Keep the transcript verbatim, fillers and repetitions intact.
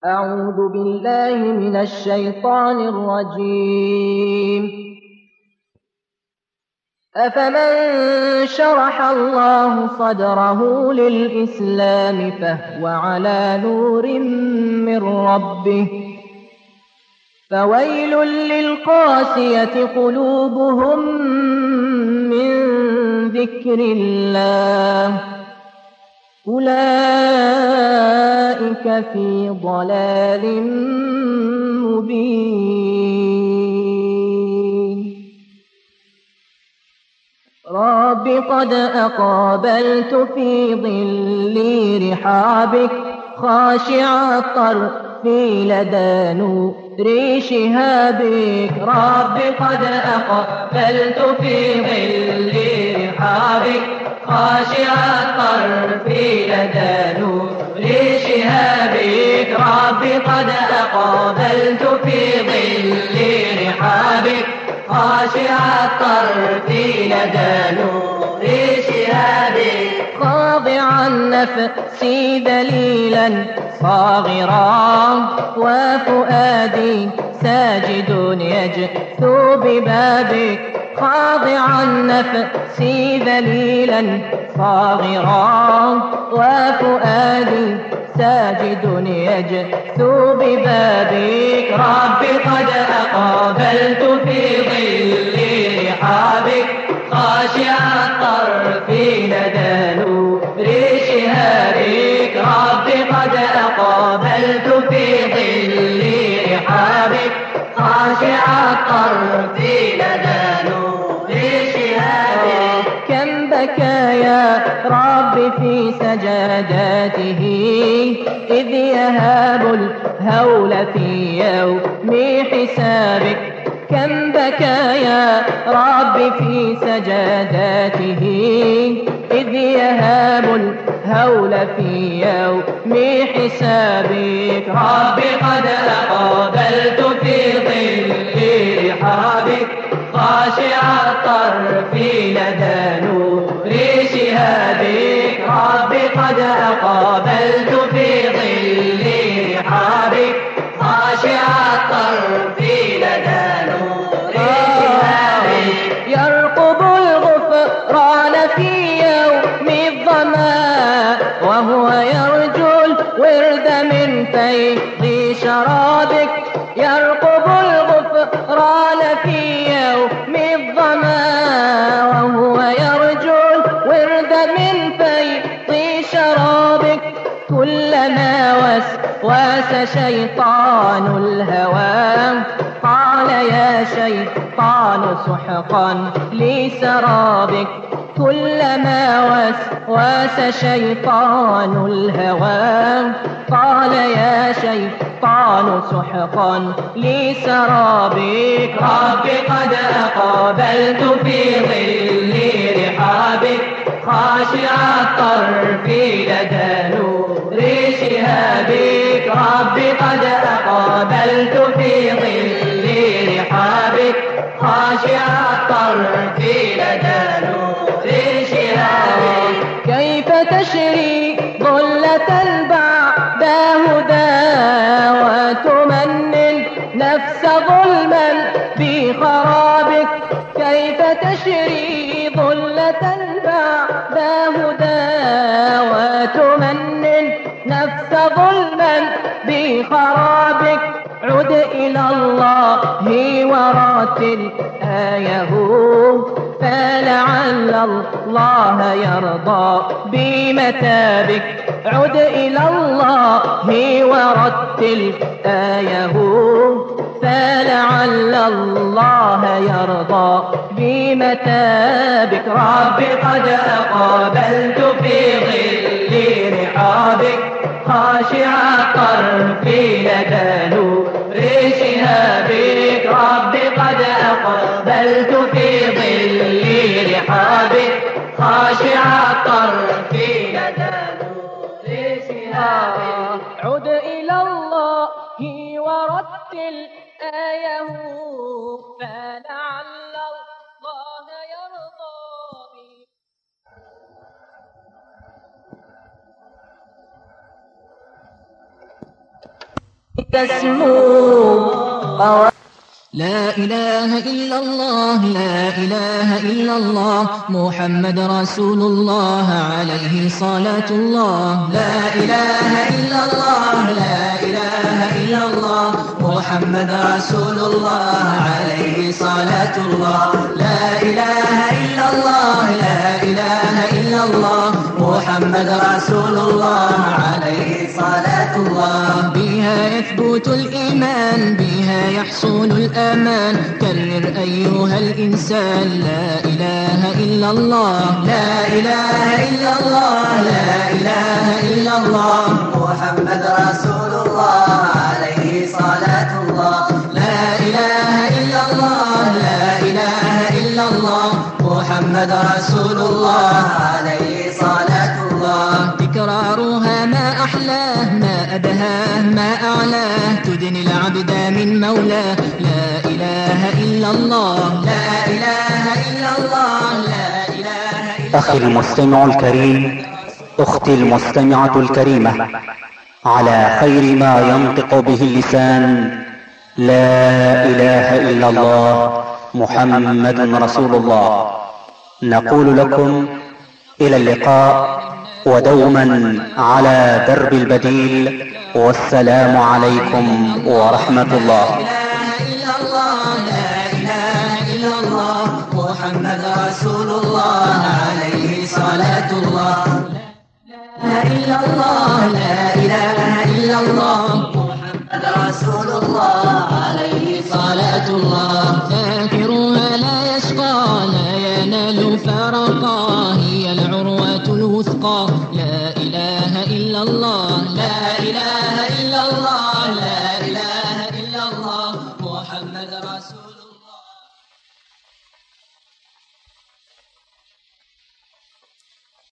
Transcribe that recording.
أعوذ بالله من الشيطان الرجيم. أفمن شرح الله صدره للإسلام فهو على نور من ربه فويل للقاسية قلوبهم من ذكر الله أولئك في ضلال مبين. رب قد أقبلت في ظل رحابك خاشعا طرفي لدى نور شهابك. رب قد أقبلت في ظل رحابك خاشعا طرفي لدى نور شهابك. رب قد أقبلت في ظل رحابك خاشعا طرفي لدى نور شهابك. خاضعا نفسي ذليلا صاغرا وفؤادي ساجد يجثو ببابك. خاضعا نفسي ذليلا صاغرا وفؤادي ساجد يجثو ببابك. رب قد أقبلت في ظل رحابك خاشعا طرفي لدى نور شهابك. رب قد أقبلت في ظل رحابك خاشعا طرفي لدى نور شهابك. كم بكى يا رب في سجاداته إذ يهاب الهول في يوم حسابك. كم بكى يا رب في سجاداته إذ يهاب الهول في يوم حسابك. رب قد أقبلت في ظل رحابك خاشعا طرفي لدى نور شهابك. رب قد أقبلت في ظل رحابك خاشعا طرفي لدى نور شهابك. يرقب الغفران في يوم الظماء وهو يرجو الورد من فيض شرابك. يرقب الغفران في يوم الظماء وهو يرجو الورد من فيض شرابك. كلما وسوس شيطان الهوى قال يا شيطان سحقا لسرابك. كلما وسوس شيطان الهوى قال يا شيطان سحقا لسرابك. رب قد أقبلت في ظل رحابك خاشعا طرفي لدى نور شهابك. رب قد أقبلت في ظل رحابك خاشعا طرفي لدى نور شهابك. كيف تشري ظلة بعد هدى وتمني النفس ظلما بخرابك. كيف تشري ظلة بعد هدى وتمني النفس ظلما بخرابك. عد إلى الله ورتل آيه فلعل الله يرضى بمتابك. عد إلى الله ورتل آيه فلعل الله يرضى بمتابك. رب قد أقبلت في ظل رحابك خاشعا طرفي لدى نور شهابك. رب قد أقبلت في ظل رحابك خاشعا طرفي لدى نور شهابك. عد إلى الله ورتل آيه فلعل الله يرضى بك. تسمو. لا إله إلا الله لا إله إلا الله محمد رسول الله عليه صلاة الله. لا إله إلا الله لا إله إلا الله محمد رسول الله عليه صلاة الله. لا إله إلا الله لا إله إلا الله محمد رسول الله عليه صلاة الله. بها يثبت الإيمان بها يحصل الأمان كرر أيها الإنسان لا إله إلا الله. لا إله إلا الله لا إله إلا الله محمد رسول الله عليه صلاة الله. لا إله إلا الله لا إله إلا الله محمد رسول الله عليه صلاة الله. تكرارها ما أحلاه ما أبهاه ما أعلاه تدني العبد من مولاه. لا إله إلا الله لا إله إلا الله لا إله إلا أخي المستمع الكريم، أختي المستمعة الكريمة، على خير ما ينطق به اللسان لا إله إلا الله محمد رسول الله. نقول لكم إلى اللقاء ودوما على درب البديل، والسلام عليكم ورحمة الله. محمد رسول الله عليه صلاة الله. لا إله إلا الله لا إله إلا الله محمد رسول الله عليه صلاة الله. ذاكرها لا يشقى لا ينال فرقا هي العروة الوثقى. لا إله إلا الله لا إله إلا الله لا إله إلا الله محمد رسول الله.